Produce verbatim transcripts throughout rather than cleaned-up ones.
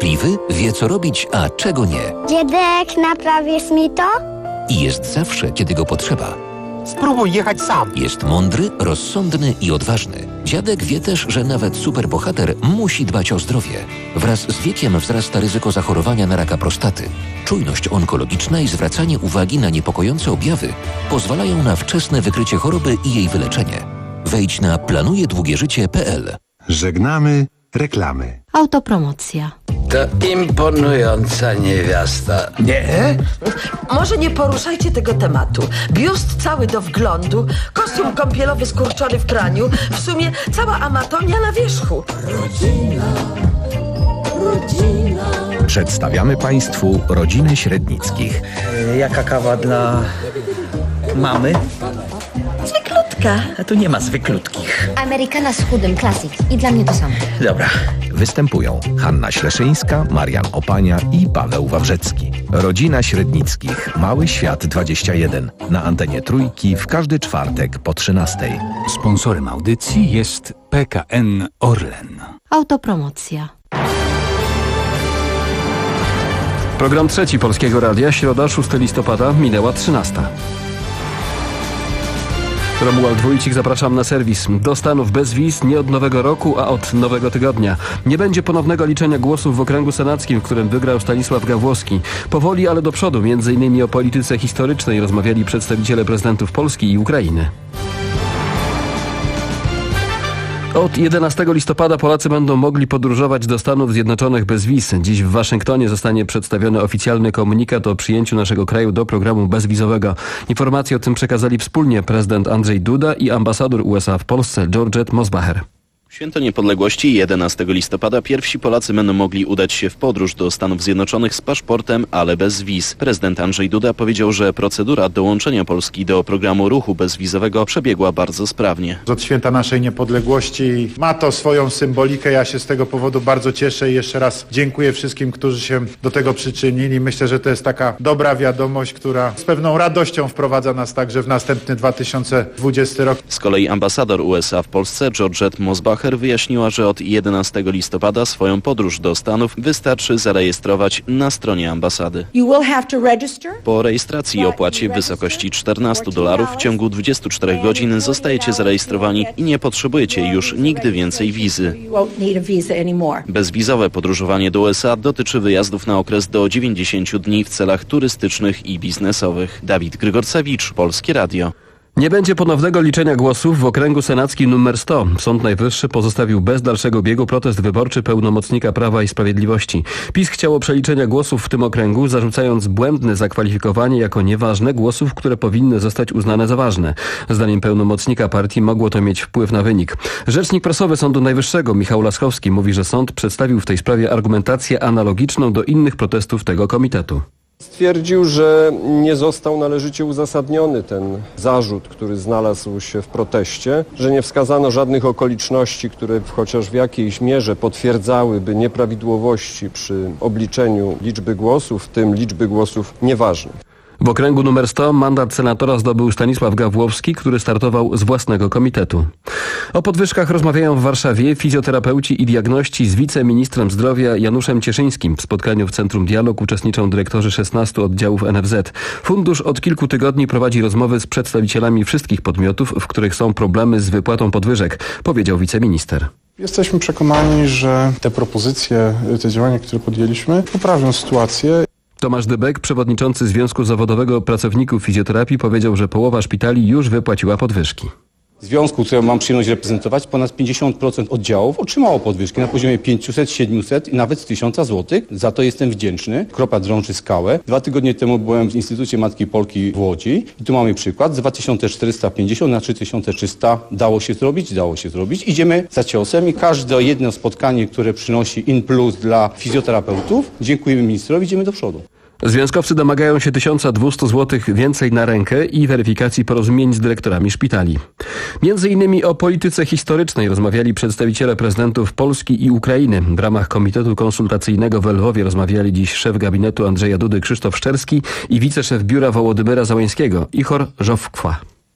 cierpliwy, wie co robić, a czego nie. Dziadek, naprawisz mi to? I jest zawsze, kiedy go potrzeba. Spróbuj jechać sam. Jest mądry, rozsądny i odważny. Dziadek wie też, że nawet superbohater musi dbać o zdrowie. Wraz z wiekiem wzrasta ryzyko zachorowania na raka prostaty. Czujność onkologiczna i zwracanie uwagi na niepokojące objawy pozwalają na wczesne wykrycie choroby i jej wyleczenie. Wejdź na planujedługieżycie kropka p l. Żegnamy reklamy. Autopromocja. To imponująca niewiasta. Nie? Może nie poruszajcie tego tematu. Biust cały do wglądu, kostium kąpielowy skurczony w praniu, w sumie cała amatonia na wierzchu. Rodzina, rodzina. Przedstawiamy Państwu rodziny Średnickich. Jaka kawa dla mamy? Zwyklutka. A tu nie ma zwyklutkich. Amerykana z chudym, klasyk. I dla mnie to samo. Dobra. Występują Hanna Śleszyńska, Marian Opania i Paweł Wawrzecki. Rodzina Średnickich. Mały Świat dwadzieścia jeden. Na antenie Trójki w każdy czwartek po trzynastej. Sponsorem audycji jest P K N Orlen. Autopromocja. Program trzeci Polskiego Radia, środa, szóstego listopada, minęła trzynasta. Romuald Wójcik, zapraszam na serwis. Do Stanów bez wiz nie od nowego roku, a od nowego tygodnia. Nie będzie ponownego liczenia głosów w okręgu senackim, w którym wygrał Stanisław Gawłowski. Powoli, ale do przodu, między innymi o polityce historycznej rozmawiali przedstawiciele prezydentów Polski i Ukrainy. Od jedenastego listopada Polacy będą mogli podróżować do Stanów Zjednoczonych bez wiz. Dziś w Waszyngtonie zostanie przedstawiony oficjalny komunikat o przyjęciu naszego kraju do programu bezwizowego. Informacje o tym przekazali wspólnie prezydent Andrzej Duda i ambasador U S A w Polsce Georgette Mosbacher. Święto Niepodległości jedenastego listopada pierwsi Polacy będą mogli udać się w podróż do Stanów Zjednoczonych z paszportem, ale bez wiz. Prezydent Andrzej Duda powiedział, że procedura dołączenia Polski do programu ruchu bezwizowego przebiegła bardzo sprawnie. Od święta naszej niepodległości ma to swoją symbolikę. Ja się z tego powodu bardzo cieszę i jeszcze raz dziękuję wszystkim, którzy się do tego przyczynili. Myślę, że to jest taka dobra wiadomość, która z pewną radością wprowadza nas także w następny dwa tysiące dwudziesty rok. Z kolei ambasador U S A w Polsce Georgette Mosbacher wyjaśniła, że od jedenastego listopada swoją podróż do Stanów wystarczy zarejestrować na stronie ambasady. Po rejestracji i opłacie w wysokości czternaście dolarów w ciągu dwudziestu czterech godzin zostajecie zarejestrowani i nie potrzebujecie już nigdy więcej wizy. Bezwizowe podróżowanie do U S A dotyczy wyjazdów na okres do dziewięćdziesięciu dni w celach turystycznych i biznesowych. Dawid Grygorcewicz, Polskie Radio. Nie będzie ponownego liczenia głosów w okręgu senackim numer sto. Sąd Najwyższy pozostawił bez dalszego biegu protest wyborczy pełnomocnika Prawa i Sprawiedliwości. PiS chciało przeliczenia głosów w tym okręgu, zarzucając błędne zakwalifikowanie jako nieważne głosów, które powinny zostać uznane za ważne. Zdaniem pełnomocnika partii mogło to mieć wpływ na wynik. Rzecznik prasowy Sądu Najwyższego Michał Laskowski mówi, że sąd przedstawił w tej sprawie argumentację analogiczną do innych protestów tego komitetu. Stwierdził, że nie został należycie uzasadniony ten zarzut, który znalazł się w proteście, że nie wskazano żadnych okoliczności, które chociaż w jakiejś mierze potwierdzałyby nieprawidłowości przy obliczeniu liczby głosów, w tym liczby głosów nieważnych. W okręgu numer sto mandat senatora zdobył Stanisław Gawłowski, który startował z własnego komitetu. O podwyżkach rozmawiają w Warszawie fizjoterapeuci i diagności z wiceministrem zdrowia Januszem Cieszyńskim. W spotkaniu w Centrum Dialog uczestniczą dyrektorzy szesnastu oddziałów N F Z. Fundusz od kilku tygodni prowadzi rozmowy z przedstawicielami wszystkich podmiotów, w których są problemy z wypłatą podwyżek, powiedział wiceminister. Jesteśmy przekonani, że te propozycje, te działania, które podjęliśmy, poprawią sytuację. Tomasz Dybek, przewodniczący Związku Zawodowego Pracowników Fizjoterapii, powiedział, że połowa szpitali już wypłaciła podwyżki. Związku, który mam przyjemność reprezentować, ponad pięćdziesiąt procent oddziałów otrzymało podwyżki na poziomie pięćset, siedemset i nawet tysiąc złotych. Za to jestem wdzięczny. Kropa drąży skałę. Dwa tygodnie temu byłem w Instytucie Matki Polki w Łodzi i tu mamy przykład. Z dwa tysiące czterysta pięćdziesiąt na trzy tysiące trzysta dało się zrobić, dało się zrobić. Idziemy za ciosem i każde jedno spotkanie, które przynosi in plus dla fizjoterapeutów, dziękujemy ministrowi, idziemy do przodu. Związkowcy domagają się tysiąc dwieście złotych więcej na rękę i weryfikacji porozumień z dyrektorami szpitali. Między innymi o polityce historycznej rozmawiali przedstawiciele prezydentów Polski i Ukrainy. W ramach Komitetu Konsultacyjnego w Lwowie rozmawiali dziś szef gabinetu Andrzeja Dudy Krzysztof Szczerski i wiceszef biura Wołodymyra Załańskiego Ichor Żowkwa.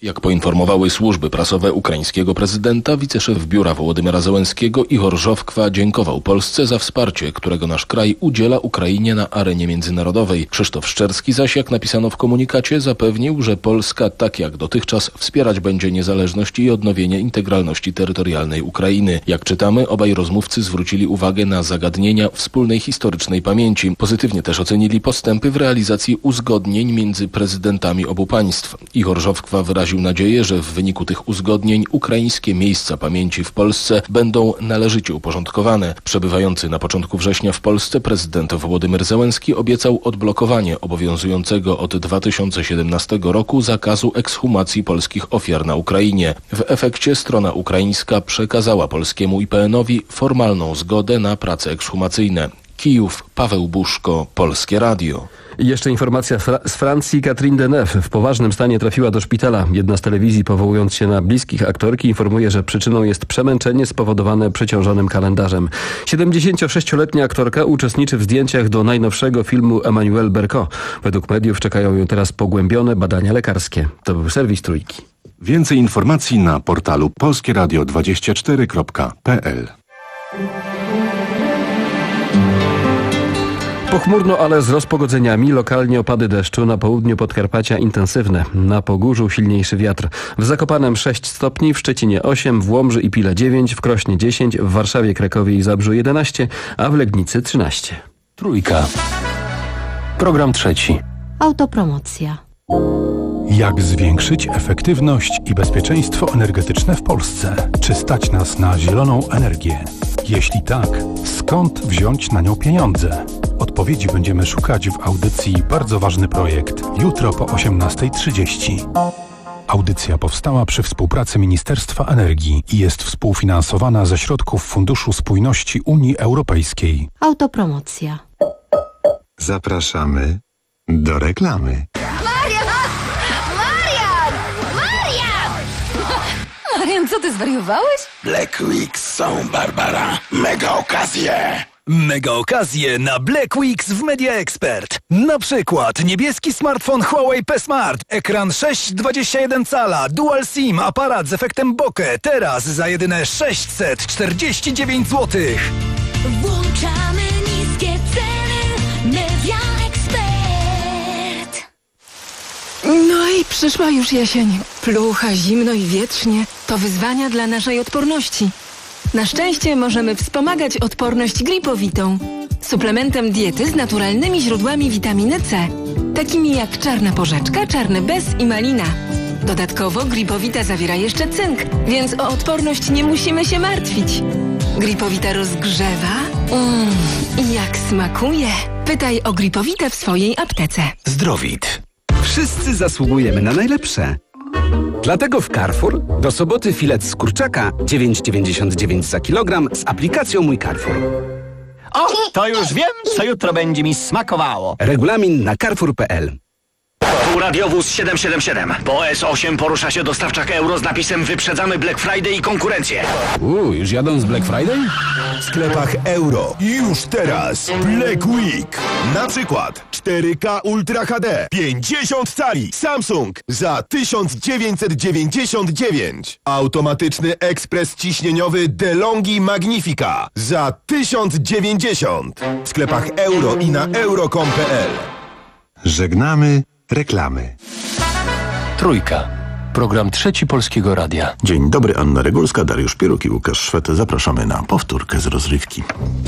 Jak poinformowały służby prasowe ukraińskiego prezydenta, wiceszef biura Wołodymyra Zełenskiego Ihor Żowkwa dziękował Polsce za wsparcie, którego nasz kraj udziela Ukrainie na arenie międzynarodowej. Krzysztof Szczerski zaś, jak napisano w komunikacie, zapewnił, że Polska tak jak dotychczas wspierać będzie niezależność i odnowienie integralności terytorialnej Ukrainy. Jak czytamy, obaj rozmówcy zwrócili uwagę na zagadnienia wspólnej historycznej pamięci. Pozytywnie też ocenili postępy w realizacji uzgodnień między prezydentami obu państw. Ihor Żowkwa wyraził nadzieję, że w wyniku tych uzgodnień ukraińskie miejsca pamięci w Polsce będą należycie uporządkowane. Przebywający na początku września w Polsce prezydent Wołodymyr Zełenski obiecał odblokowanie obowiązującego od dwa tysiące siedemnastego roku zakazu ekshumacji polskich ofiar na Ukrainie. W efekcie strona ukraińska przekazała polskiemu I P N-owi formalną zgodę na prace ekshumacyjne. Kijów, Paweł Buszko, Polskie Radio. I jeszcze informacja fra- z Francji. Catherine Deneuve w poważnym stanie trafiła do szpitala. Jedna z telewizji, powołując się na bliskich aktorki, informuje, że przyczyną jest przemęczenie spowodowane przeciążonym kalendarzem. siedemdziesięciosześcioletnia aktorka uczestniczy w zdjęciach do najnowszego filmu Emmanuelle Berco. Według mediów czekają ją teraz pogłębione badania lekarskie. To był serwis Trójki. Więcej informacji na portalu polskieradio dwadzieścia cztery kropka p l. Pochmurno, ale z rozpogodzeniami. Lokalnie opady deszczu, na południu Podkarpacia intensywne. Na Pogórzu silniejszy wiatr. W Zakopanem sześć stopni, w Szczecinie osiem, w Łomży i Pile dziewięć, w Krośnie dziesięć, w Warszawie, Krakowie i Zabrzu jedenaście, a w Legnicy trzynaście. Trójka. Program trzeci. Autopromocja. Jak zwiększyć efektywność i bezpieczeństwo energetyczne w Polsce? Czy stać nas na zieloną energię? Jeśli tak, skąd wziąć na nią pieniądze? Odpowiedzi będziemy szukać w audycji Bardzo ważny projekt jutro po osiemnasta trzydzieści. Audycja powstała przy współpracy Ministerstwa Energii i jest współfinansowana ze środków Funduszu Spójności Unii Europejskiej. Autopromocja. Zapraszamy do reklamy. Marian, co ty zwariowałeś? Black Weeks są, Barbara. Mega okazje. Mega okazje na Black Weeks w Media Expert. Na przykład niebieski smartfon Huawei P Smart, ekran sześć przecinek dwadzieścia jeden cala, dual SIM, aparat z efektem bokeh. Teraz za jedyne sześćset czterdzieści dziewięć złotych. Włączamy niskie ceny. Media Expert. No i przyszła już jesień. Plucha, zimno i wietrznie. To wyzwania dla naszej odporności. Na szczęście możemy wspomagać odporność gripowitą. Suplementem diety z naturalnymi źródłami witaminy C. Takimi jak czarna porzeczka, czarny bez i malina. Dodatkowo gripowita zawiera jeszcze cynk, więc o odporność nie musimy się martwić. Gripowita rozgrzewa. Mmm, i jak smakuje. Pytaj o gripowitę w swojej aptece. Zdrowit. Wszyscy zasługujemy na najlepsze. Dlatego w Carrefour do soboty filet z kurczaka dziewięć dziewięćdziesiąt dziewięć za kilogram z aplikacją Mój Carrefour. O, to już wiem, co jutro będzie mi smakowało. Regulamin na carrefour kropka p l. Tu radiowóz siedem siedem siedem. Po S osiem porusza się dostawczak euro z napisem Wyprzedzamy Black Friday i konkurencję. Uuu, już jadą z Black Friday? W sklepach euro. Już teraz Black Week. Na przykład cztery K Ultra H D pięćdziesiąt cali Samsung za tysiąc dziewięćset dziewięćdziesiąt dziewięć. Automatyczny ekspres ciśnieniowy DeLonghi Magnifica za tysiąc dziewięćdziesiąt. W sklepach euro i na euro kropka com kropka p l. Żegnamy reklamy. Trójka. Program trzeci Polskiego Radia. Dzień dobry, Anna Regulska, Dariusz Pieruk i Łukasz Szwed. Zapraszamy na powtórkę z rozrywki.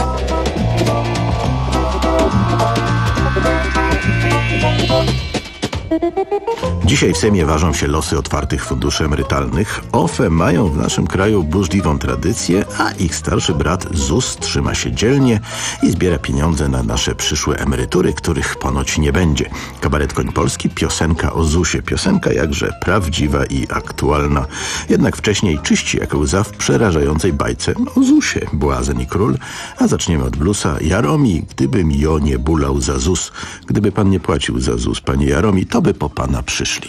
Dzisiaj w Sejmie ważą się losy otwartych funduszy emerytalnych. O F E mają w naszym kraju burzliwą tradycję, a ich starszy brat Z U S trzyma się dzielnie i zbiera pieniądze na nasze przyszłe emerytury, których ponoć nie będzie. Kabaret Koń Polski, piosenka o zusie. Piosenka jakże prawdziwa i aktualna. Jednak wcześniej czyści jak łza w przerażającej bajce o zusie. Błazen i król. A zaczniemy od bluesa. Jaromi, gdybym jo nie bulał za Z U S. Gdyby pan nie płacił za Z U S, panie Jaromi, to by po pana przyszli.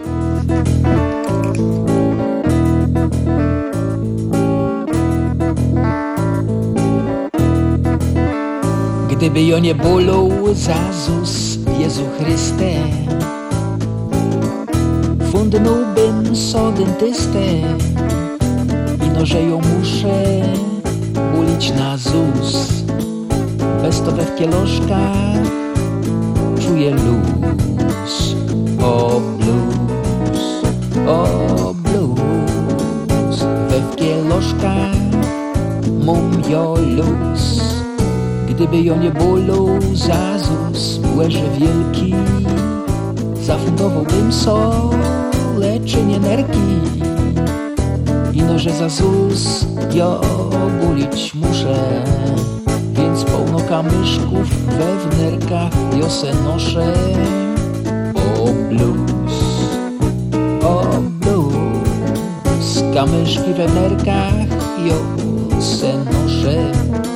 Gdyby jo nie bolał za Z U S, Jezu Chryste, fundnąłbym so dentystę. Ino, że ją muszę ulić na zus. Bez to we wkieloszkach czuję luz. O blues, o blues. We wkieloszkach mum jo luz. Gdyby ją nie bólał za zus, błęże wielki, zafundowałbym so leczenie nerki. Ino, że za zus jo bulić muszę, więc pełno kamyszków we wnerkach jo se noszę. O blues, o blues. Kamyszki we wnerkach jo se noszę.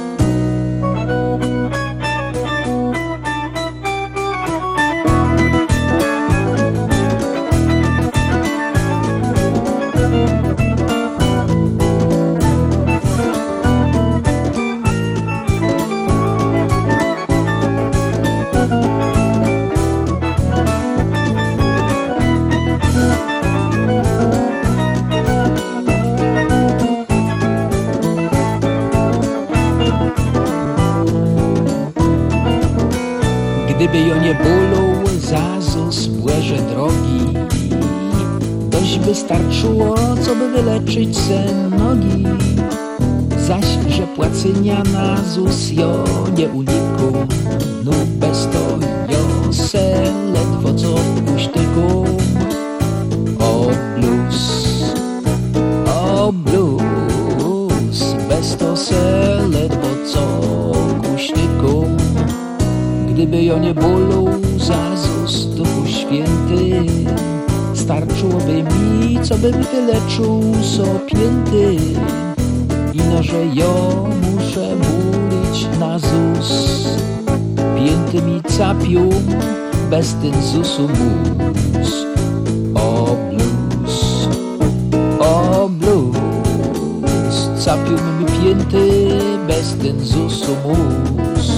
Gdyby ją nie bolał za zus błęże drogi, dość by starczyło, co by wyleczyć se nogi. Zaś, że płacenia na zus jo nie uniku, no bez to jo se ledwo co puśtyku. O blues, o blues. Bez to se ledwo co puśtyku. Gdyby ją nie bolał za zus Duchu Święty, starczyłoby mi, co bym wyleczył so pięty. Ino, że jo muszę bulić na zus, pięty mi capił, bez ten zusu mus. O blues, o blues. Capił mi pięty, bez ten zusu mus.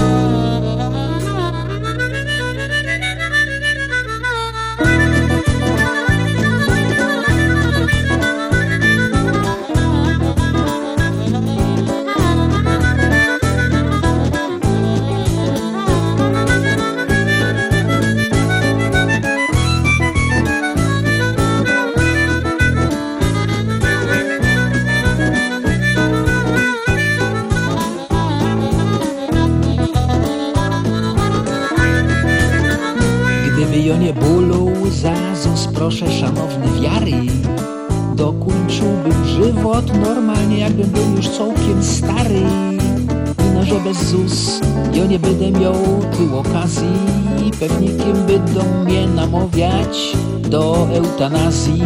Nie bólą za zus, proszę szanowny wiary, dokończyłbym żywot normalnie, jakbym był już całkiem stary. Ino, że bez zus ja nie będę miał tył okazji, pewnikiem będą mnie namawiać do eutanazji.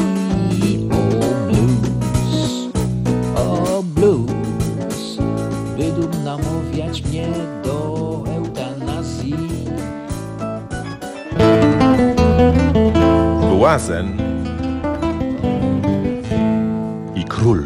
O blues, o blues. Będą namawiać mnie do eutanazji. Błazen i król.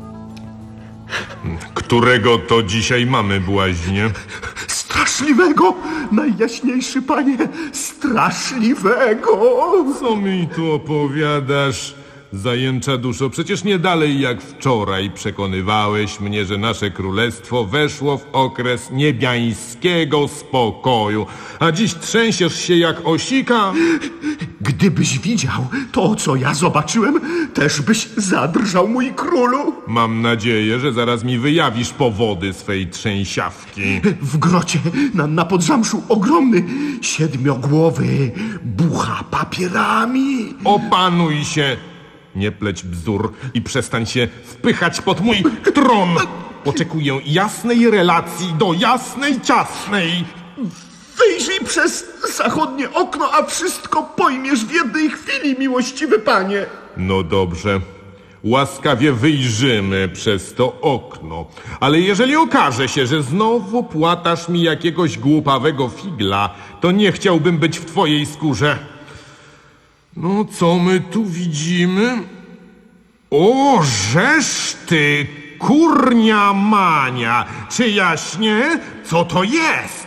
Którego to dzisiaj mamy błaźnie? Straszliwego, najjaśniejszy panie, straszliwego. Co mi tu opowiadasz, zajęcza duszo? Przecież nie dalej jak wczoraj przekonywałeś mnie, że nasze królestwo weszło w okres niebiańskiego spokoju, a dziś trzęsiesz się jak osika. Gdybyś widział to, co ja zobaczyłem, też byś zadrżał, mój królu. Mam nadzieję, że zaraz mi wyjawisz powody swej trzęsiawki. W grocie na, na Podzamszu ogromny, siedmiogłowy bucha papierami. Opanuj się, nie pleć bzdur i przestań się wpychać pod mój tron. Oczekuję jasnej relacji do jasnej ciasnej. Wyjrzyj przez zachodnie okno, a wszystko pojmiesz w jednej chwili, miłościwy panie. No dobrze. Łaskawie wyjrzymy przez to okno. Ale jeżeli okaże się, że znowu płatasz mi jakiegoś głupawego figla, to nie chciałbym być w twojej skórze. No, co my tu widzimy? O, żeż ty, kurnia mania! Czy jaśnie? Co to jest?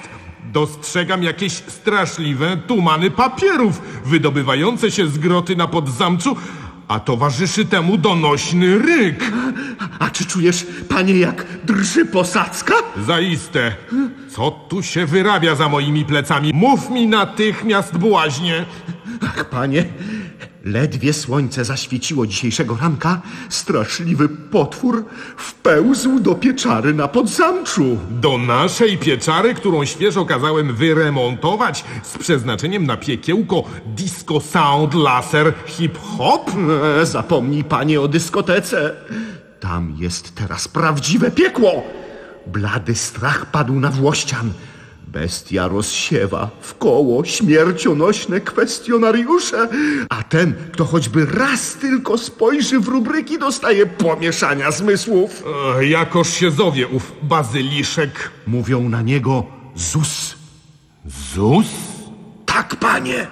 Dostrzegam jakieś straszliwe tumany papierów wydobywające się z groty na Podzamczu, a towarzyszy temu donośny ryk. A czy czujesz, panie, jak drży posadzka? Zaiste. Co tu się wyrabia za moimi plecami? Mów mi natychmiast, błaźnie. Ach, panie, ledwie słońce zaświeciło dzisiejszego ranka, straszliwy potwór wpełzł do pieczary na Podzamczu. Do naszej pieczary, którą świeżo kazałem wyremontować z przeznaczeniem na piekiełko disco sound laser hip-hop? E, zapomnij, panie, o dyskotece. Tam jest teraz prawdziwe piekło. Blady strach padł na Włościan. Bestia rozsiewa wkoło śmiercionośne kwestionariusze, a ten, kto choćby raz tylko spojrzy w rubryki, dostaje pomieszania zmysłów. E, jakoż się zowie ów bazyliszek? Mówią na niego Zus. Zus? Tak, panie.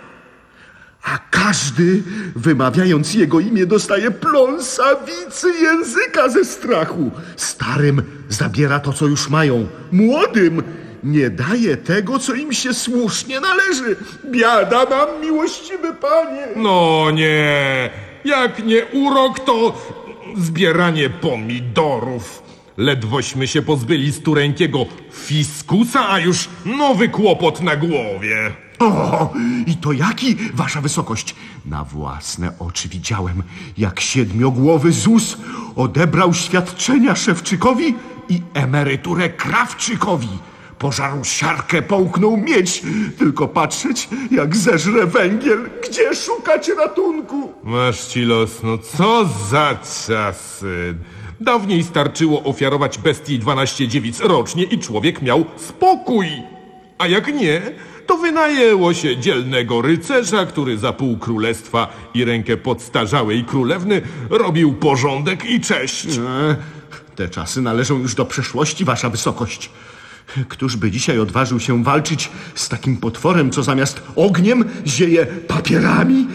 A każdy, wymawiając jego imię, dostaje pląsawicy języka ze strachu. Starym zabiera to, co już mają. Młodym nie daje tego, co im się słusznie należy. Biada nam, miłościwy panie. No nie, jak nie urok, to zbieranie pomidorów. Ledwośmy się pozbyli stureńkiego fiskusa, a już nowy kłopot na głowie. O, i to jaki, wasza wysokość? Na własne oczy widziałem, jak siedmiogłowy Zus odebrał świadczenia Szewczykowi i emeryturę Krawczykowi. Pożarł siarkę, połknął miedź. Tylko patrzeć, jak zeżre węgiel. Gdzie szukać ratunku? Masz ci los, no co za czasy. Dawniej starczyło ofiarować bestii dwanaście dziewic rocznie i człowiek miał spokój. A jak nie, to wynajęło się dzielnego rycerza, który za pół królestwa i rękę podstarzałej królewny robił porządek i cześć. E, te czasy należą już do przeszłości, wasza wysokość. Któż by dzisiaj odważył się walczyć z takim potworem, co zamiast ogniem zieje papierami?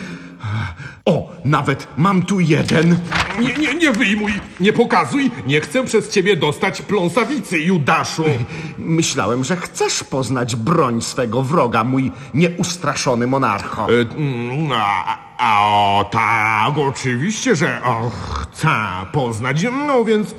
O, nawet mam tu jeden. Nie, nie, nie wyjmuj, nie pokazuj. Nie chcę przez ciebie dostać pląsawicy, Judaszu. Myślałem, że chcesz poznać broń swego wroga, mój nieustraszony monarcho. E, a, a o, tak, oczywiście, że o, chcę poznać. No więc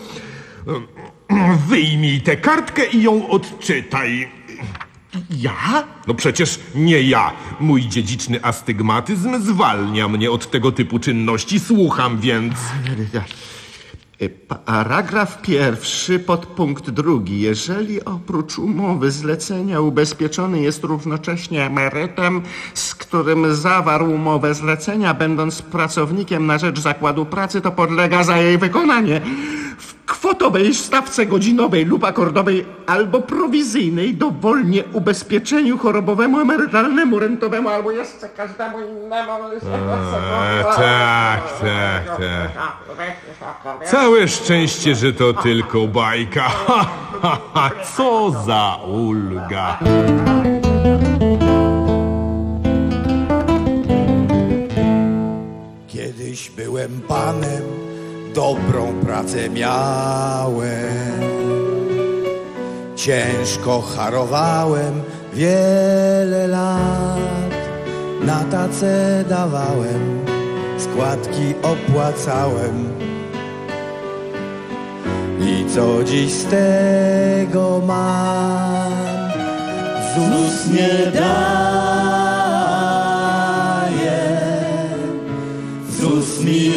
wyjmij tę kartkę i ją odczytaj. Ja? No przecież nie ja. Mój dziedziczny astygmatyzm zwalnia mnie od tego typu czynności. Słucham więc. Paragraf pierwszy, podpunkt drugi. Jeżeli oprócz umowy zlecenia ubezpieczony jest równocześnie emerytem, z którym zawarł umowę zlecenia, będąc pracownikiem na rzecz zakładu pracy, to podlega za jej wykonanie w kwotowej stawce godzinowej lub akordowej albo prowizyjnej dowolnie ubezpieczeniu chorobowemu, emerytalnemu, rentowemu albo jeszcze każdemu innemu. A, tak, tak, tak. Całe szczęście, że to tylko bajka. Ha, ha, ha, co za ulga. Kiedyś byłem panem, dobrą pracę miałem. Ciężko harowałem wiele lat. Na tacę dawałem, składki opłacałem. I co dziś z tego mam? ZUS nie daje, ZUS mi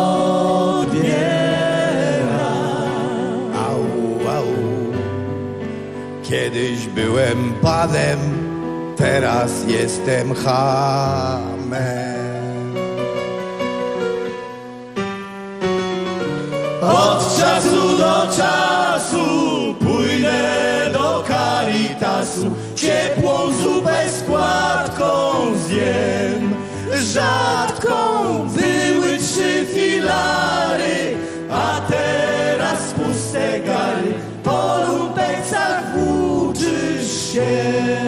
odbiera. Au, au. Kiedyś byłem panem, teraz jestem chamem. Od czasu do czasu pójdę do Caritasu, ciepłą zupę z płatką zjem. Rzadką były trzy filary, a teraz puste gary. Po lumpecach włóczysz się.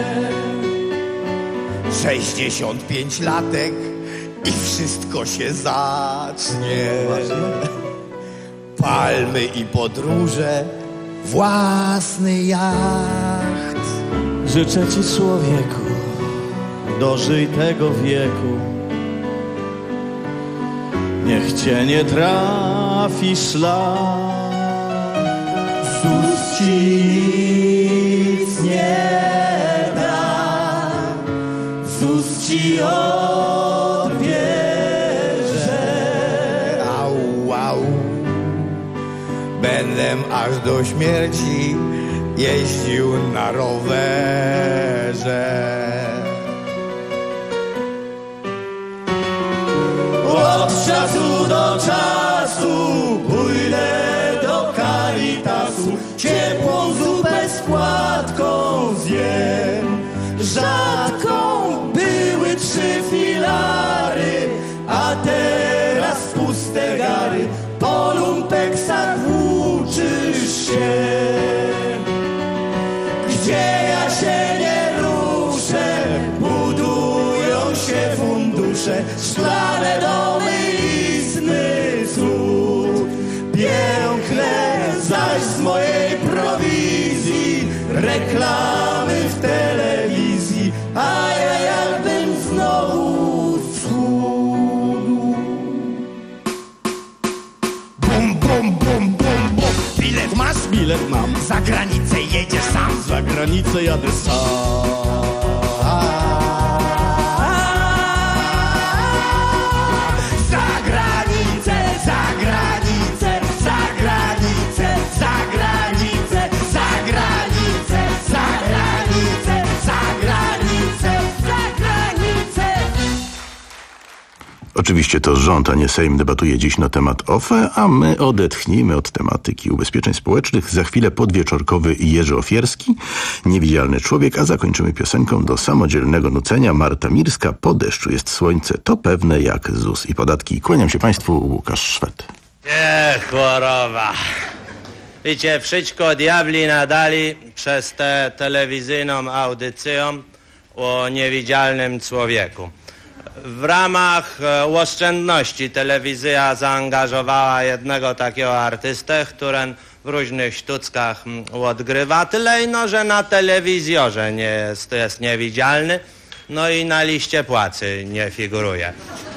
Sześćdziesiąt pięć latek i wszystko się zacznie. Palmy i podróże, własny jacht. Życzę ci, człowieku, dożyj tego wieku, niech cię nie trafi szlak. Zus ci nic nie da, Zus ci odbierze. Au, au. Będę aż do śmierci jeździł na rowerze. Od czasu do czasu pójdę do Caritasu, ciepłą zupę z płatką zjem. Rzadką były trzy filary, a teraz puste gary. Po lumpeksach włóczysz się, gdzie ja się nie ruszę. Budują się fundusze, szklane domy, istny cud. Piękne zaś z mojej prowizji reklamy w telewizji, a ja jakbym znowu schudł. Bum, bum, bum, bum, bum. Bilet masz? Bilet mam. Za granicę jedziesz sam? Za granicę jadę sam. Oczywiście to rząd, a nie Sejm debatuje dziś na temat O F E, a my odetchnijmy od tematyki ubezpieczeń społecznych. Za chwilę podwieczorkowy Jerzy Ofierski, Niewidzialny człowiek, a zakończymy piosenką do samodzielnego nucenia. Marta Mirska, Po deszczu jest słońce, to pewne jak Z U S i podatki. Kłaniam się Państwu, Łukasz Szwed. Nie, choroba. Wiecie, wszystko diabli nadali przez tę telewizyjną audycję o niewidzialnym człowieku. W ramach oszczędności telewizja zaangażowała jednego takiego artystę, który w różnych sztuckach odgrywa. Tyle ino, że na telewizorze nie jest, jest niewidzialny, no i na liście płacy nie figuruje.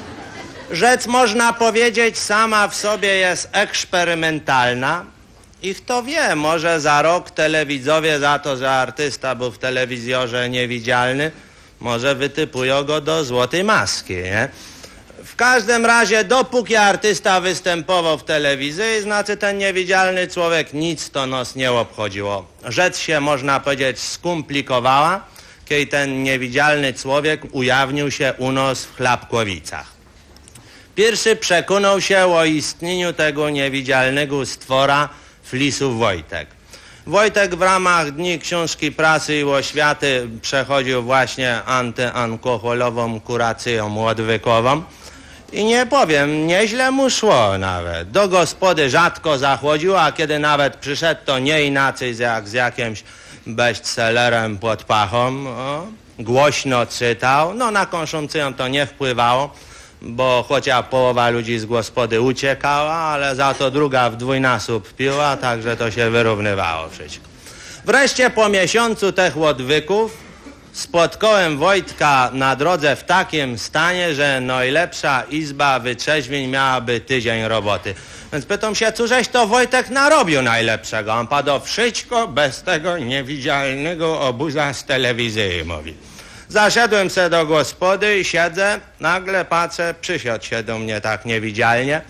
Rzecz, można powiedzieć, sama w sobie jest eksperymentalna i kto wie, może za rok telewidzowie za to, że artysta był w telewizorze niewidzialny, może wytypują go do złotej maski, nie? W każdym razie, dopóki artysta występował w telewizji, znaczy ten niewidzialny człowiek, nic to nos nie obchodziło. Rzecz się, można powiedzieć, skomplikowała, kiedy ten niewidzialny człowiek ujawnił się u nas w Chlapkowicach. Pierwszy przekonał się o istnieniu tego niewidzialnego stwora Flisów Wojtek. Wojtek w ramach Dni Książki Prasy i Oświaty przechodził właśnie antyalkoholową kurację odwykową i nie powiem, nieźle mu szło nawet. Do gospody rzadko zachodził, a kiedy nawet przyszedł, to nie inaczej jak z jakimś bestsellerem pod pachą. O, głośno czytał, no na konsumpcję to nie wpływało, bo chociaż połowa ludzi z gospody uciekała, ale za to druga w dwójnasób piła, także to się wyrównywało wszystko. Wreszcie po miesiącu tych odwyków spotkałem Wojtka na drodze w takim stanie, że najlepsza izba wytrzeźwień miałaby tydzień roboty. Więc pytam się, cóżeś to Wojtek narobił najlepszego? On padł wszystko bez tego niewidzialnego obuza z telewizji, mówi. Zaszedłem se do gospody i siedzę, nagle patrzę, przysiadł się do mnie tak niewidzialnie.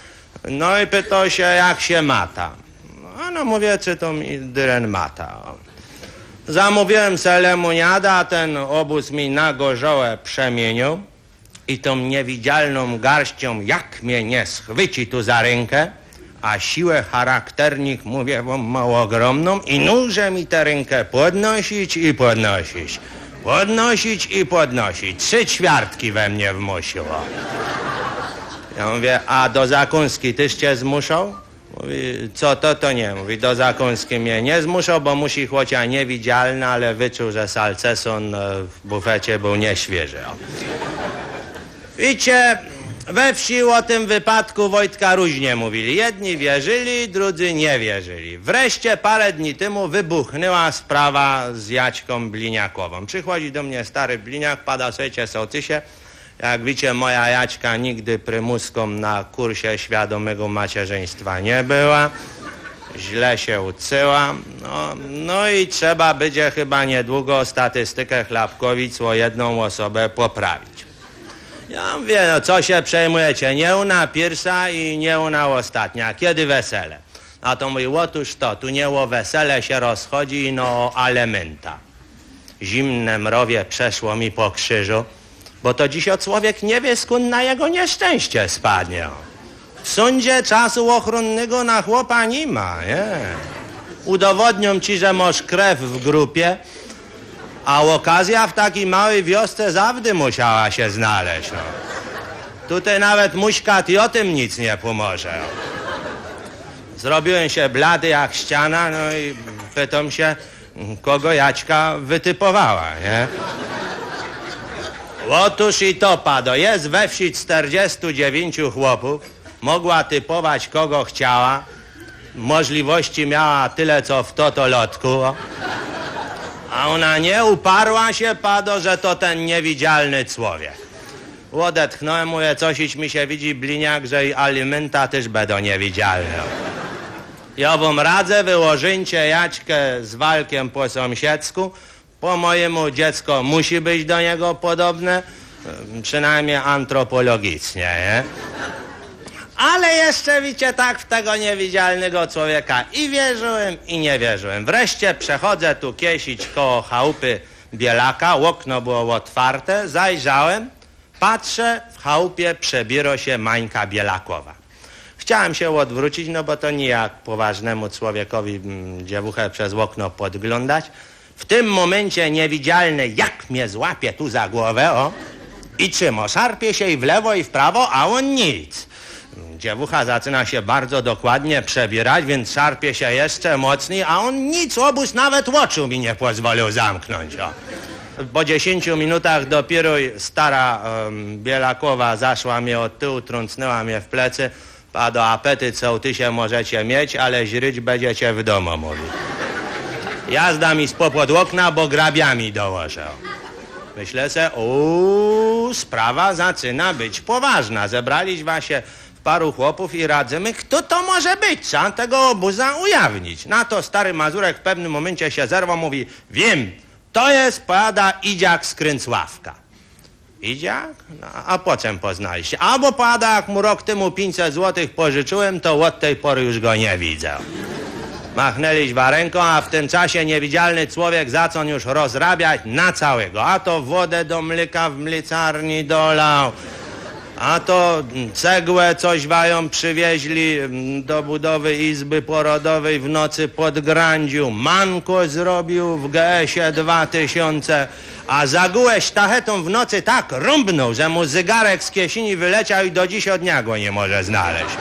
No i pytał się, jak się mata. No, no mówię, czy to mi dyren mata. Zamówiłem se lemoniada, a ten obóz mi na gorzołę przemienił i tą niewidzialną garścią, jak mnie nie schwyci tu za rękę, a siłę charakternik, mówię wam, mało ogromną i nuże mi tę rękę podnosić i podnosić. Podnosić i podnosić. Trzy ćwiartki we mnie wmusiło. Ja mówię, a do zakąski tyś cię zmuszał? Mówi, co to, to nie. Mówi, do zakąski mnie nie zmuszał, bo musi chociaż niewidzialny, ale wyczuł, że salceson w bufecie był nieświeży. Wiecie, We wsi o tym wypadku Wojtka różnie mówili. Jedni wierzyli, drudzy nie wierzyli. Wreszcie parę dni temu wybuchnęła sprawa z Jaćką Bliniakową. Przychodzi do mnie stary Bliniak, pada słuchajcie, sołtysie, jak wiecie, moja Jaćka nigdy prymuską na kursie świadomego macierzyństwa nie była. Źle się uczyła. No, no i trzeba będzie chyba niedługo statystykę Chlapkowic o jedną osobę poprawić. Ja mówię, no co się przejmujecie? Nie una pierwsza i nie una ostatnia. Kiedy wesele? A to mówi, otóż to, tu nie o wesele się rozchodzi, no o alementa. Zimne mrowie przeszło mi po krzyżu, bo to dziś o człowiek nie wie, skąd na jego nieszczęście spadnie. W sądzie czasu ochronnego na chłopa nie ma, nie? Udowodnią ci, że masz krew w grupie, a okazja w takiej małej wiosce zawdy musiała się znaleźć. No. Tutaj nawet muśkat i o tym nic nie pomoże. Zrobiłem się blady jak ściana, no i pytam się, kogo Jaćka wytypowała, nie? Otóż i to, pado, jest we wsi czterdziestu dziewięciu chłopów, mogła typować kogo chciała, możliwości miała tyle co w totolotku, a ona nie uparła się, pado, że to ten niewidzialny człowiek. Odetchnąłem, mówię, coś mi się widzi, Bliniak, że i alimenta też będą niewidzialne. Ja wam radzę, wyłożyńcie Jaćkę z walkiem po sąsiedzku, po mojemu dziecko musi być do niego podobne, przynajmniej antropologicznie, nie? Ale jeszcze, wiecie, tak w tego niewidzialnego człowieka i wierzyłem, i nie wierzyłem. Wreszcie przechodzę tu kiesić koło chałupy Bielaka, okno było otwarte, zajrzałem, patrzę, w chałupie przebiera się Mańka Bielakowa. Chciałem się odwrócić, no bo to nijak poważnemu człowiekowi m, dziewuchę przez okno podglądać. W tym momencie niewidzialny jak mnie złapie tu za głowę, o, i trzyma, szarpie się i w lewo i w prawo, a on nic. Dziewucha zaczyna się bardzo dokładnie przebierać, więc szarpie się jeszcze mocniej, a on nic, obóz nawet oczu mi nie pozwolił zamknąć. O. Po dziesięciu minutach dopiero stara um, Bielakowa zaszła mnie od tyłu, trącnęła mnie w plecy. Pado, apetyt sołtysie możecie mieć, ale źryć będziecie w domu, mówi. Jazda mi spod okna, bo grabiami dołożę. Myślę se, uuu, sprawa zaczyna być poważna. Zebraliśmy się paru chłopów i radzymy, kto to może być, trzeba tego obuza ujawnić. Na to stary Mazurek w pewnym momencie się zerwał, mówi, wiem, to jest, powiada, Idziak z Kręcławka. Idziak? No, a po czym poznaliście? Albo powiada, jak mu rok temu pięćset złotych pożyczyłem, to od tej pory już go nie widzę. Machnęliśmy ręką, a w tym czasie niewidzialny człowiek zaczął już rozrabiać na całego. A to wodę do mleka w mlicarni dolał, a to cegłę coś wają przywieźli do budowy izby porodowej w nocy pod Grandziu. Manko zrobił w G S-ie dwa tysiące, a zagółę sztachetą w nocy tak rąbnął, że mu zegarek z kieszeni wyleciał i do dziś od dnia go nie może znaleźć.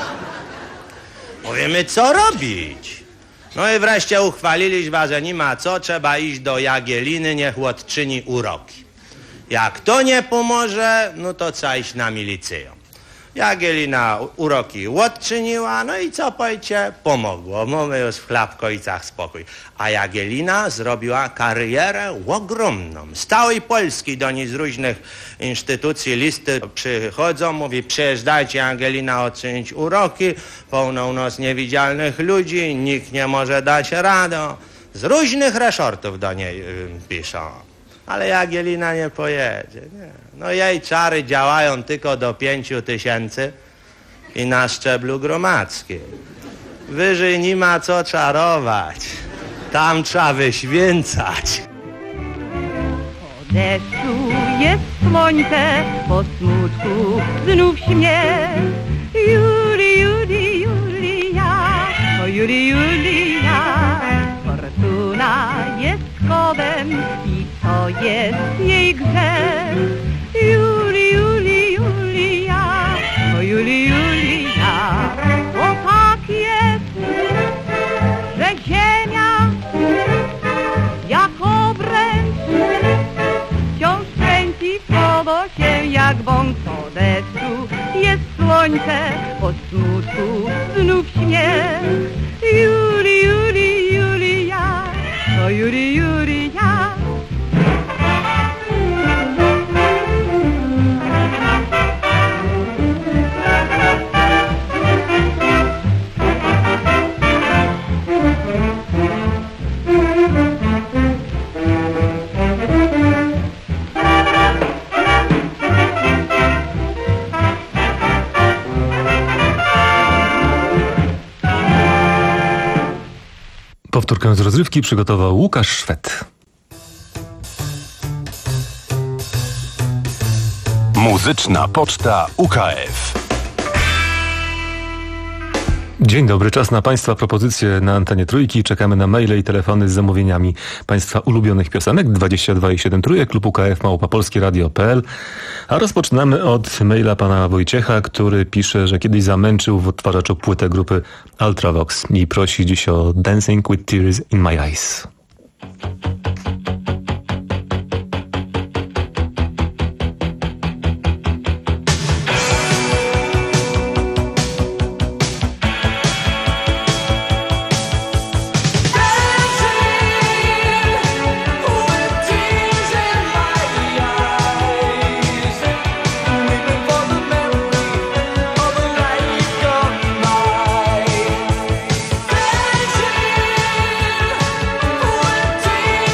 Mówimy, co robić? No i wreszcie uchwaliliśmy, że nie ma co, trzeba iść do Jagieliny, niech odczyni uroki. Jak to nie pomoże, no to trzeba iść na milicję. Jagielina uroki odczyniła, no i co powiecie? Pomogło. Mamy już w Chlapkowicach spokój. A Jagielina zrobiła karierę ogromną. Z całej Polski do niej z różnych instytucji listy przychodzą, mówi, przyjeżdżajcie, Jagielina odczynić uroki, pełną noc niewidzialnych ludzi, nikt nie może dać rady. Z różnych resortów do niej y, piszą. Ale Jagielina nie pojedzie. Nie. No jej czary działają tylko do pięciu tysięcy i na szczeblu gromadzkim. Wyżej nie ma co czarować. Tam trzeba wyświęcać. Po deszczu jest słońce, po smutku znów śmiech. Juli, Juli, Julia, o Juli, Julia. Fortuna jest kodem i to jest jej grzech. Juli, Juli, Julia, o Juli, Julia. O tak jest, że ziemia jak obręcz wciąż kręci w koło się jak bąk po deszczu. Jest słońce, po smutku znów śmiech. Juli, Juli, Julia, o Juli, Julia. Powtórkę z rozrywki przygotował Łukasz Szwed. Muzyczna Poczta U K F. Dzień dobry, czas na Państwa propozycje na antenie Trójki. Czekamy na maile i telefony z zamówieniami Państwa ulubionych piosenek. dwadzieścia dwa i siedem Trójek, klub U K F małpa polskie radio kropka p l. A rozpoczynamy od maila pana Wojciecha, który pisze, że kiedyś zamęczył w odtwarzaczu płytę grupy Ultravox i prosi dziś o Dancing with Tears in My Eyes. Dancing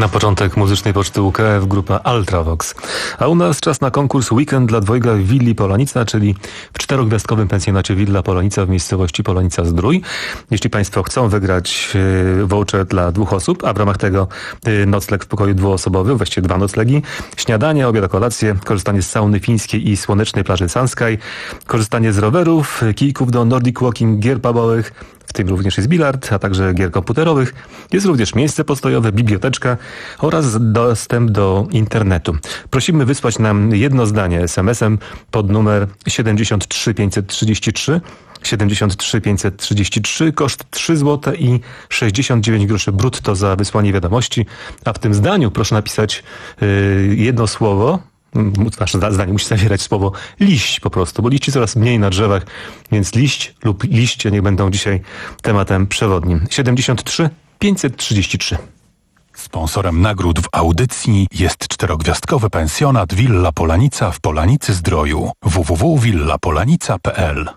Na początek muzycznej poczty U K F grupa Ultravox. A u nas czas na konkurs Weekend dla dwojga w willi Polanica, czyli w czterogwiazdkowym pensjonacie Willa Polanica w miejscowości Polanica-Zdrój. Jeśli Państwo chcą wygrać yy, voucher dla dwóch osób, a w ramach tego yy, nocleg w pokoju dwuosobowym, właściwie dwa noclegi, śniadanie, obiad, kolację, korzystanie z sauny fińskiej i słonecznej plaży Sunskaj, korzystanie z rowerów, kijków do Nordic Walking, gier pubowych, w tym również jest bilard, a także gier komputerowych. Jest również miejsce postojowe, biblioteczka oraz dostęp do internetu. Prosimy wysłać nam jedno zdanie es em esem pod numer siedemdziesiąt trzy pięćset trzydzieści trzy. siedemdziesiąt trzy pięćset trzydzieści trzy, koszt trzy złote i sześćdziesiąt dziewięć groszy brutto za wysłanie wiadomości, a w tym zdaniu proszę napisać yy, jedno słowo. Wasze zdanie musi zawierać słowo liść po prostu, bo liści coraz mniej na drzewach, więc liść lub liście niech będą dzisiaj tematem przewodnim. siedemdziesiąt trzy pięćset trzydzieści trzy. Sponsorem nagród w audycji jest czterogwiazdkowy pensjonat Willa Polanica w Polanicy-Zdroju. w w w kropka willa polanica kropka p l.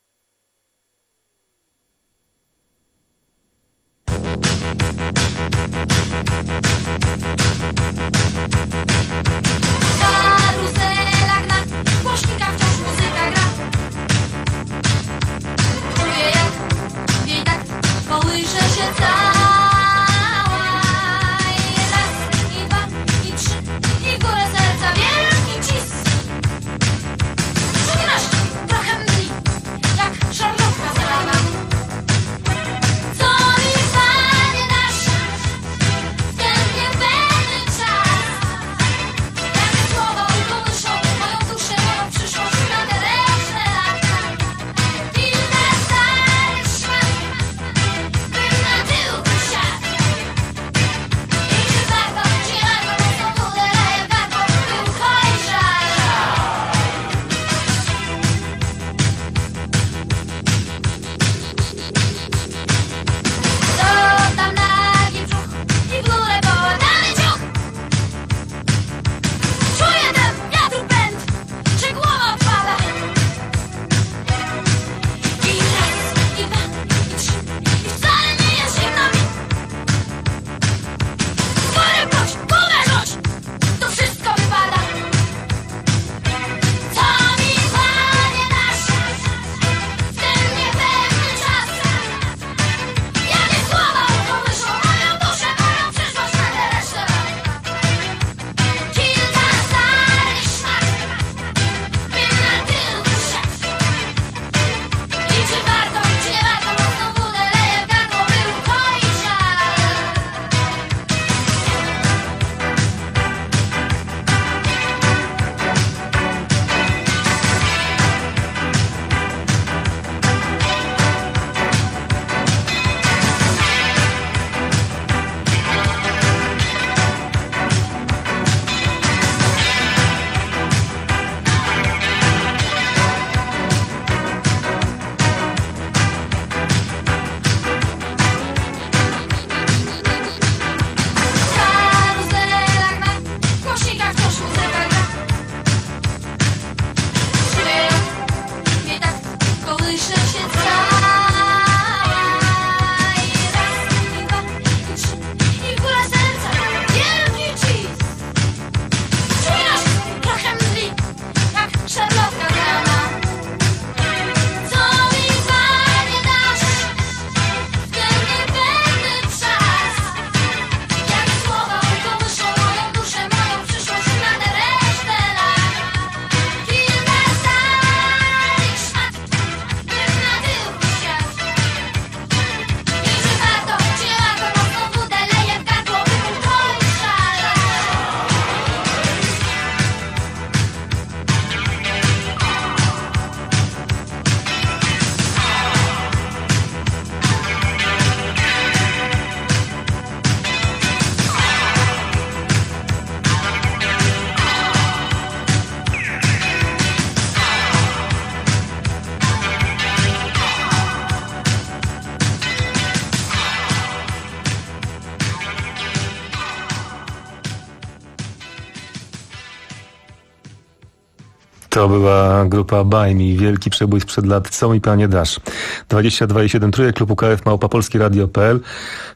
To była grupa Buy Me, wielki przebój sprzed lat. Co mi panie dasz? dwadzieścia dwa i siedem trójek, klub U K F, małpa polskie radio kropka p l.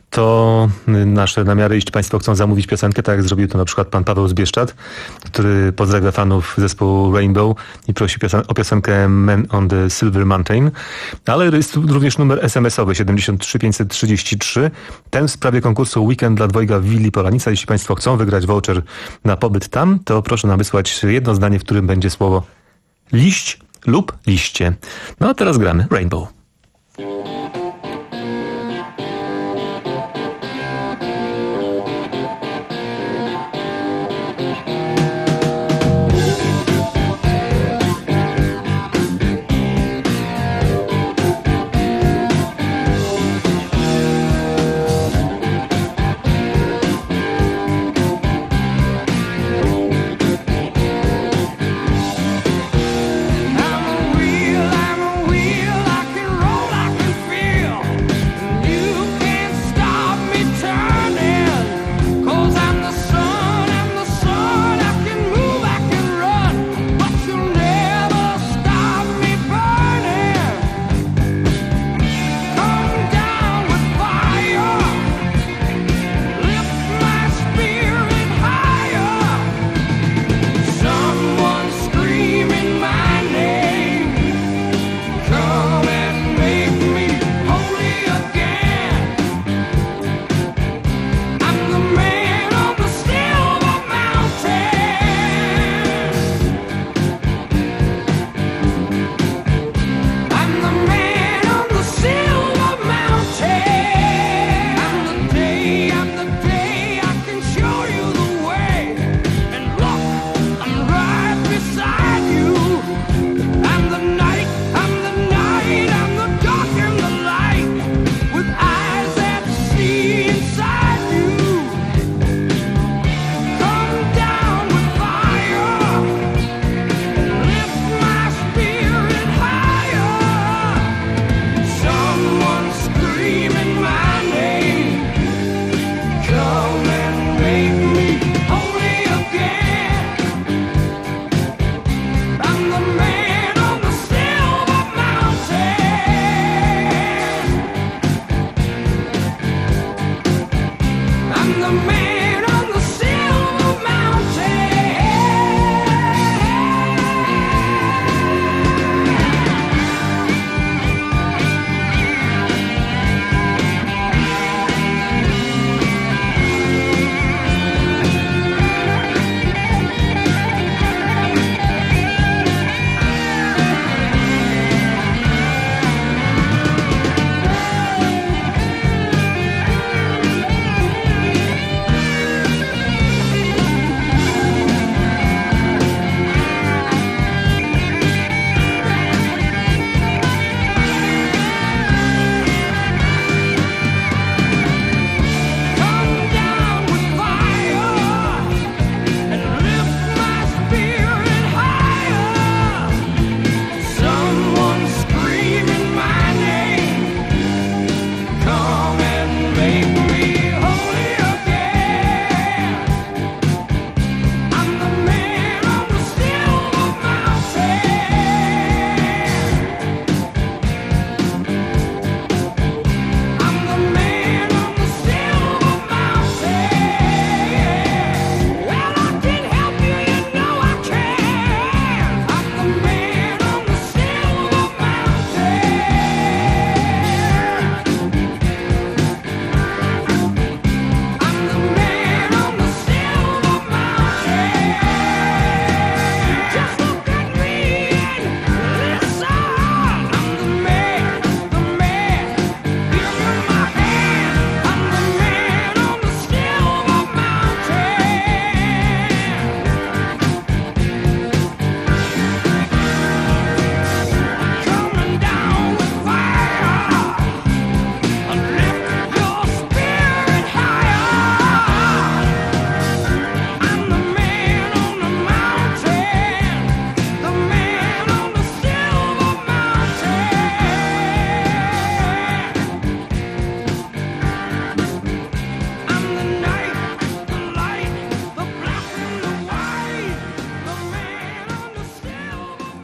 to nasze namiary, jeśli Państwo chcą zamówić piosenkę, tak jak zrobił to na przykład pan Paweł Zbieszczat, który pozdrawia fanów zespołu Rainbow i prosi piosen- o piosenkę Man on the Silver Mountain, ale jest tu również numer es em esowy siedemdziesiąt trzy pięćset trzydzieści trzy, ten w sprawie konkursu Weekend dla dwojga w Willi Polanica. Jeśli Państwo chcą wygrać voucher na pobyt tam, to proszę nam wysłać jedno zdanie, w którym będzie słowo liść lub liście. No a teraz gramy Rainbow. I'm a wheel, I'm a wheel, I can roll, I can feel.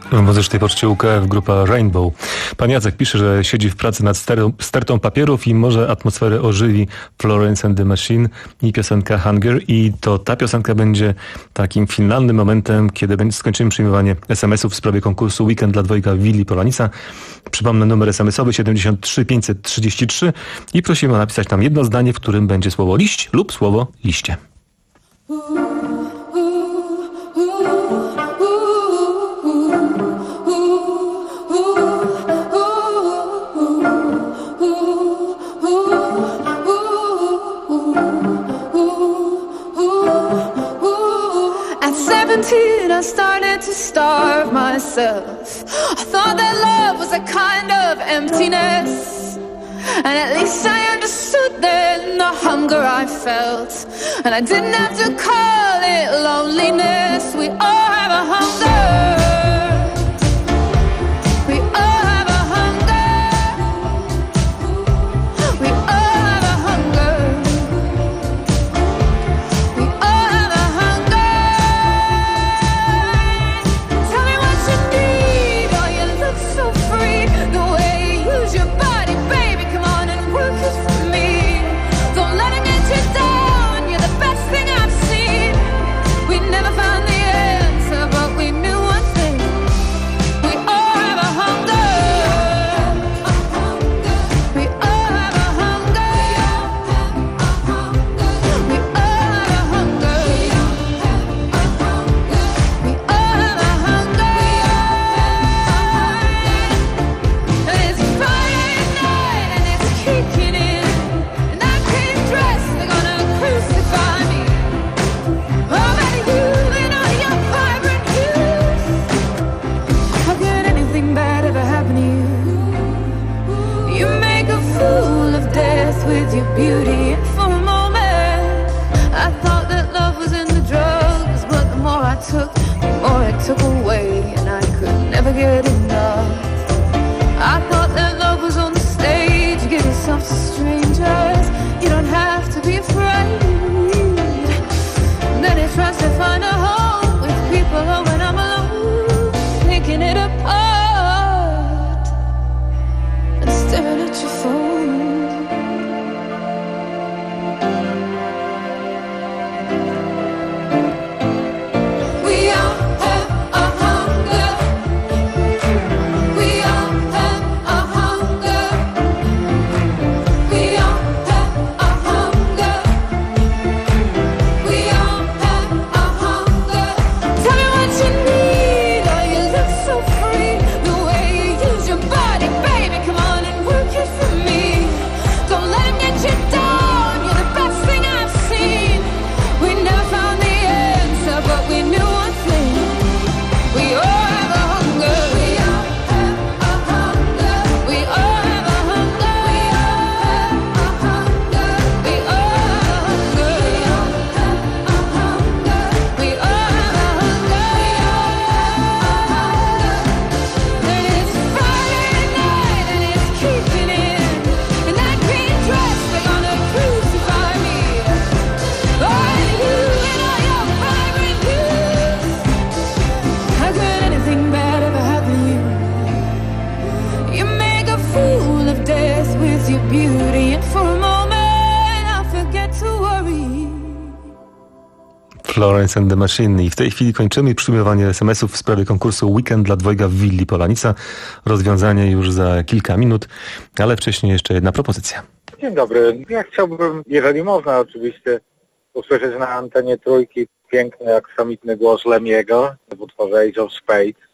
W muzycznej poczcie U K F grupa Rainbow. Pan Jacek pisze, że siedzi w pracy nad sterą, stertą papierów i może atmosferę ożywi Florence and the Machine i piosenka Hunger. I to ta piosenka będzie takim finalnym momentem, kiedy będzie skończymy przyjmowanie es em esów w sprawie konkursu Weekend dla dwojga Willi Polanica. Przypomnę numer es em esowy siedemdziesiąt trzy pięćset trzydzieści trzy i prosimy o napisać tam jedno zdanie, w którym będzie słowo liść lub słowo liście. I started to starve myself. I thought that love was a kind of emptiness, and at least I understood then the hunger I felt, and I didn't have to call it loneliness. We all have a hunger. We all have a hunger. We all have a hunger. We all have a hunger. With your beauty, and for a moment I thought that love was in the drugs, but the more I took, the more it took away, and I could never get enough. I thought that love was on the stage. You give yourself to strangers, you don't have to be afraid. And then it tries to find a home with people, oh, when I'm alone, picking it apart and staring at your phone. Florence and the Machine. I w tej chwili kończymy przyjmowanie es em esów w sprawie konkursu Weekend dla dwojga Willi Polanica. Rozwiązanie już za kilka minut, ale wcześniej jeszcze jedna propozycja. Dzień dobry. Ja chciałbym, jeżeli można oczywiście, usłyszeć na antenie trójki piękny, aksamitny głos Lemiego w utworze Ace of Spades.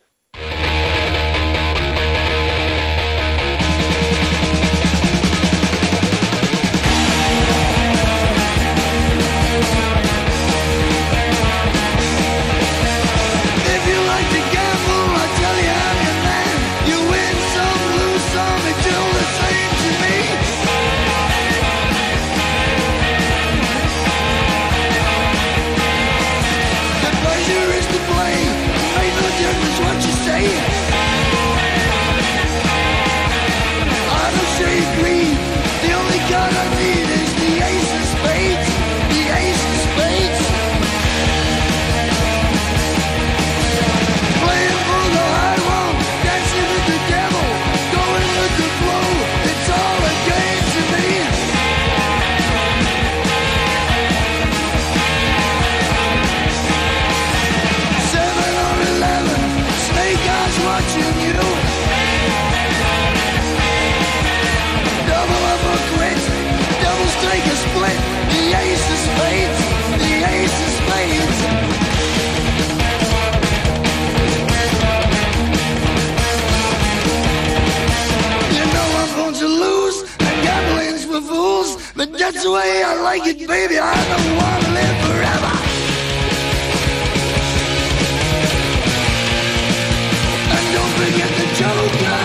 Pleasure is to play, ain't no difference when watching you. Double up or quit, double strike or split. The ace of spades, the ace of spades. You know I'm going to lose, and gambling's for fools, but that's the way I like it, baby. I don't want to live forever. And don't forget the joker.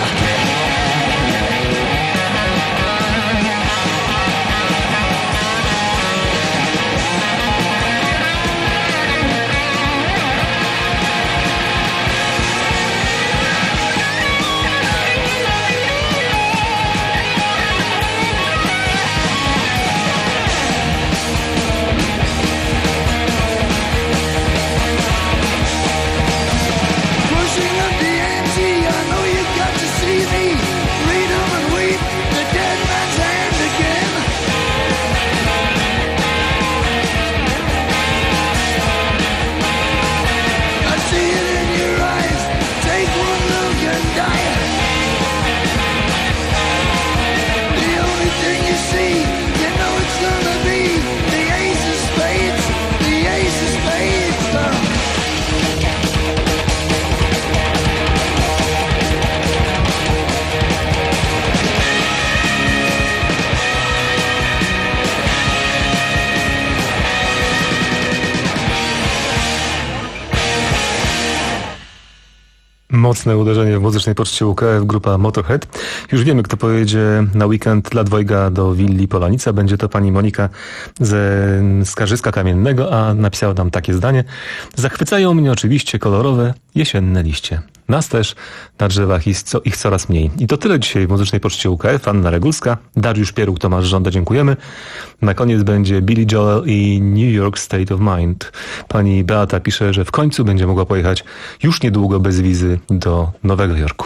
Mocne uderzenie w muzycznej poczcie U K F, grupa Motorhead. Już wiemy, kto pojedzie na weekend dla dwojga do willi Polanica. Będzie to pani Monika ze Skarżyska Kamiennego, a napisała nam takie zdanie. Zachwycają mnie oczywiście kolorowe, jesienne liście. Nas też na drzewach ich, co, ich coraz mniej. I to tyle dzisiaj w muzycznej poczcie U K F. Anna Regulska, Dariusz Pieruk, Tomasz Żąda, dziękujemy. Na koniec będzie Billy Joel i New York State of Mind. Pani Beata pisze, że w końcu będzie mogła pojechać już niedługo bez wizy do Nowego Jorku.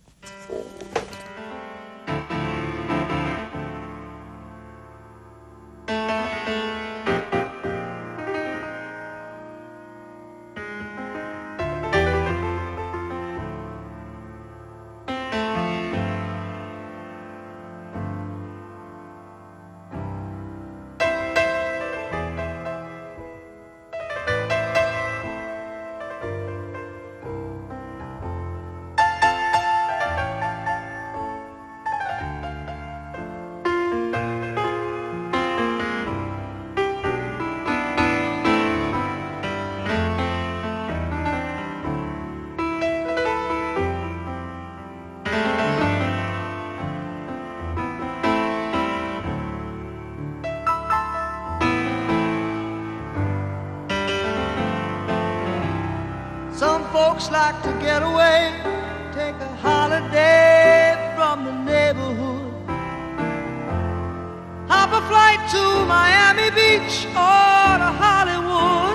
Folks like to get away, take a holiday from the neighborhood. Hop a flight to Miami Beach or to Hollywood.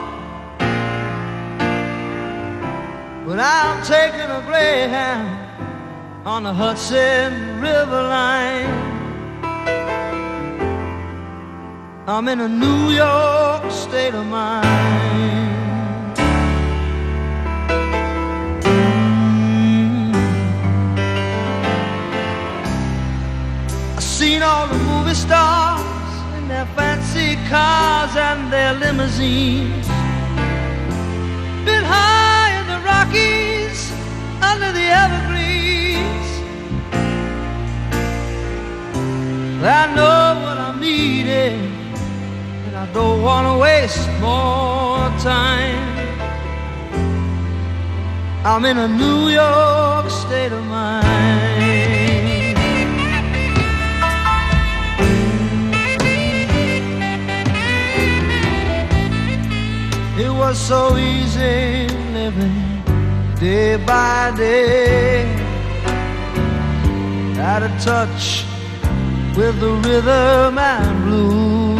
But I'm taking a Greyhound on the Hudson River line. I'm in a New York state of mind. Seen all the movie stars in their fancy cars and their limousines. Been high in the Rockies, under the evergreens. I know what I'm needing, and I don't want to waste more time. I'm in a New York state of mind. It was so easy living day by day, out of touch with the rhythm and blues.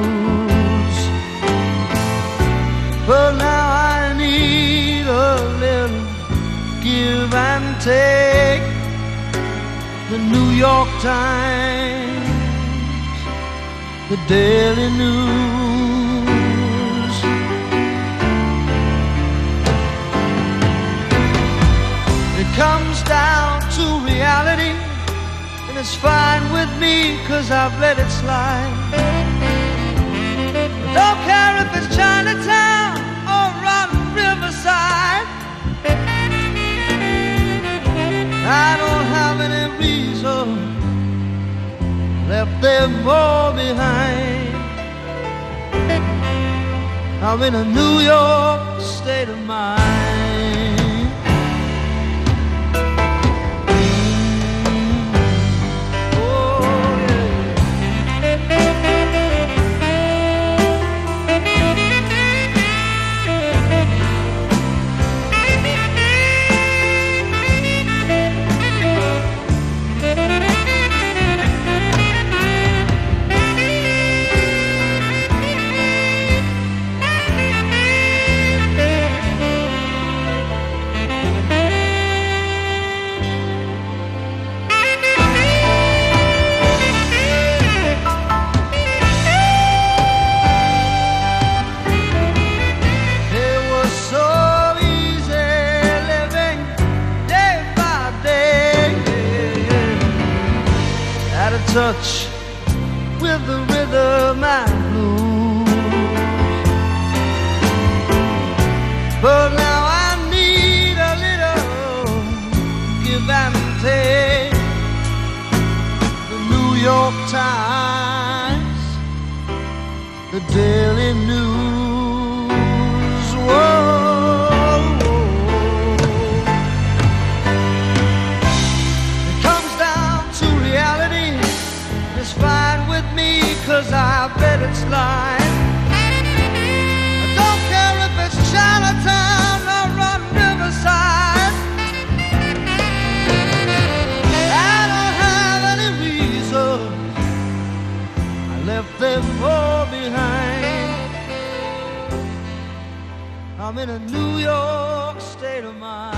But now I need a little give and take. The New York Times, the Daily News. It comes down to reality, and it's fine with me, cause I've let it slide. I don't care if it's Chinatown or Rotten Riverside. I don't have any reason left them all behind. I'm in a New York state of mind. Touch with the rhythm and blues, but now I need a little give and take. The New York Times, the Daily News, whoa, it comes down to reality. It's fine with me, cause I've let it slide. I don't care if it's Chinatown or Rotten Riverside. I don't have any reason I left them all behind. I'm in a New York state of mind.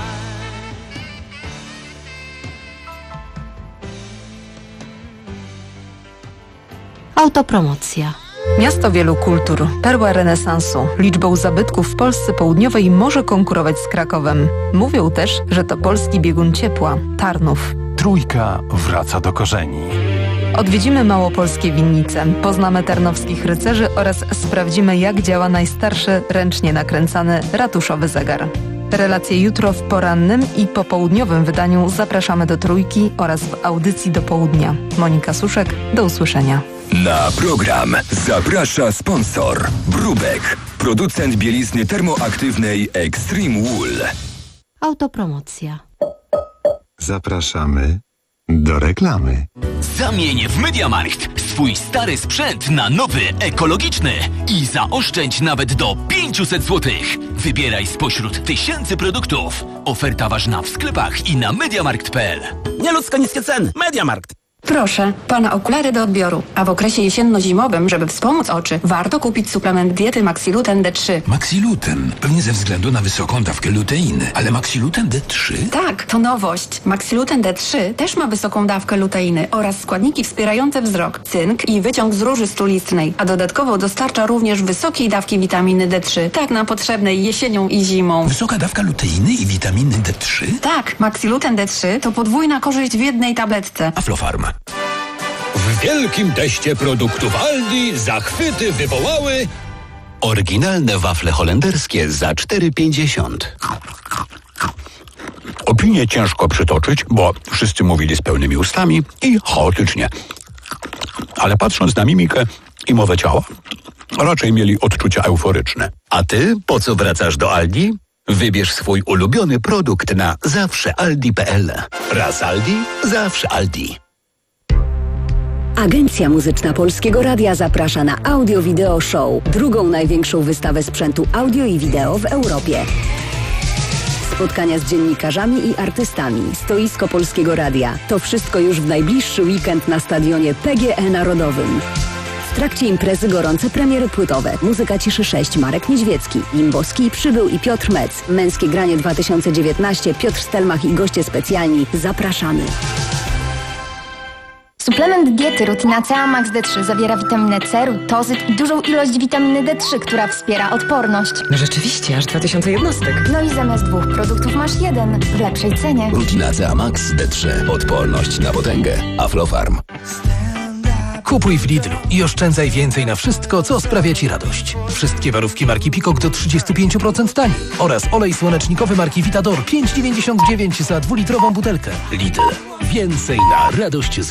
Autopromocja. Miasto wielu kultur, perła renesansu. Liczbą zabytków w Polsce Południowej może konkurować z Krakowem. Mówią też, że to polski biegun ciepła, Tarnów. Trójka wraca do korzeni. Odwiedzimy małopolskie winnice, poznamy tarnowskich rycerzy oraz sprawdzimy, jak działa najstarszy ręcznie nakręcany ratuszowy zegar. Relacje jutro w porannym i popołudniowym wydaniu. Zapraszamy do Trójki oraz w audycji do południa. Monika Suszek, do usłyszenia. Na program zaprasza sponsor Brubek, producent bielizny termoaktywnej Extreme Wool. Autopromocja. Zapraszamy do reklamy. Zamień w MediaMarkt swój stary sprzęt na nowy, ekologiczny i zaoszczędź nawet do pięćset złotych. Wybieraj spośród tysięcy produktów. Oferta ważna w sklepach i na mediamarkt kropka p l. Nieludzko niskie ceny. MediaMarkt. Proszę, pana okulary do odbioru. A w okresie jesienno-zimowym, żeby wspomóc oczy, warto kupić suplement diety Maxiluten D trzy. Maxiluten? Pewnie ze względu na wysoką dawkę luteiny. Ale Maxiluten D trzy? Tak, to nowość. Maxiluten D trzy też ma wysoką dawkę luteiny oraz składniki wspierające wzrok, cynk i wyciąg z róży stulistnej, a dodatkowo dostarcza również wysokiej dawki witaminy D trzy, tak nam potrzebnej jesienią i zimą. Wysoka dawka luteiny i witaminy D trzy? Tak, Maxiluten D trzy to podwójna korzyść w jednej tabletce. Aflofarm. W wielkim teście produktów Aldi zachwyty wywołały oryginalne wafle holenderskie za cztery pięćdziesiąt. Opinię ciężko przytoczyć, bo wszyscy mówili z pełnymi ustami i chaotycznie. Ale patrząc na mimikę i mowę ciała, raczej mieli odczucia euforyczne. A ty po co wracasz do Aldi? Wybierz swój ulubiony produkt na zawsze aldi kropka p l. Raz Aldi, zawsze Aldi. Agencja Muzyczna Polskiego Radia zaprasza na Audio Video Show, drugą największą wystawę sprzętu audio i wideo w Europie. Spotkania z dziennikarzami i artystami, stoisko Polskiego Radia. To wszystko już w najbliższy weekend na stadionie P G E Narodowym. W trakcie imprezy gorące premiery płytowe. Muzyka Ciszy sześć, Marek Niedźwiecki, Limbowski, Przybył i Piotr Mec. Męskie granie dwa tysiące dziewiętnaście, Piotr Stelmach i goście specjalni. Zapraszamy. Suplement diety Rutina C A Max D trzy zawiera witaminę C, rutozyt i dużą ilość witaminy D trzy, która wspiera odporność. No rzeczywiście, aż dwa tysiące jednostek. No i zamiast dwóch produktów masz jeden w lepszej cenie. Rutina C A Max D trzy. Odporność na potęgę. Aflofarm. Kupuj w Lidlu i oszczędzaj więcej na wszystko, co sprawia Ci radość. Wszystkie warówki marki Peacock do trzydzieści pięć procent taniej oraz olej słonecznikowy marki Vitador pięć dziewięćdziesiąt dziewięć za dwulitrową butelkę. Lidl. Więcej na radość z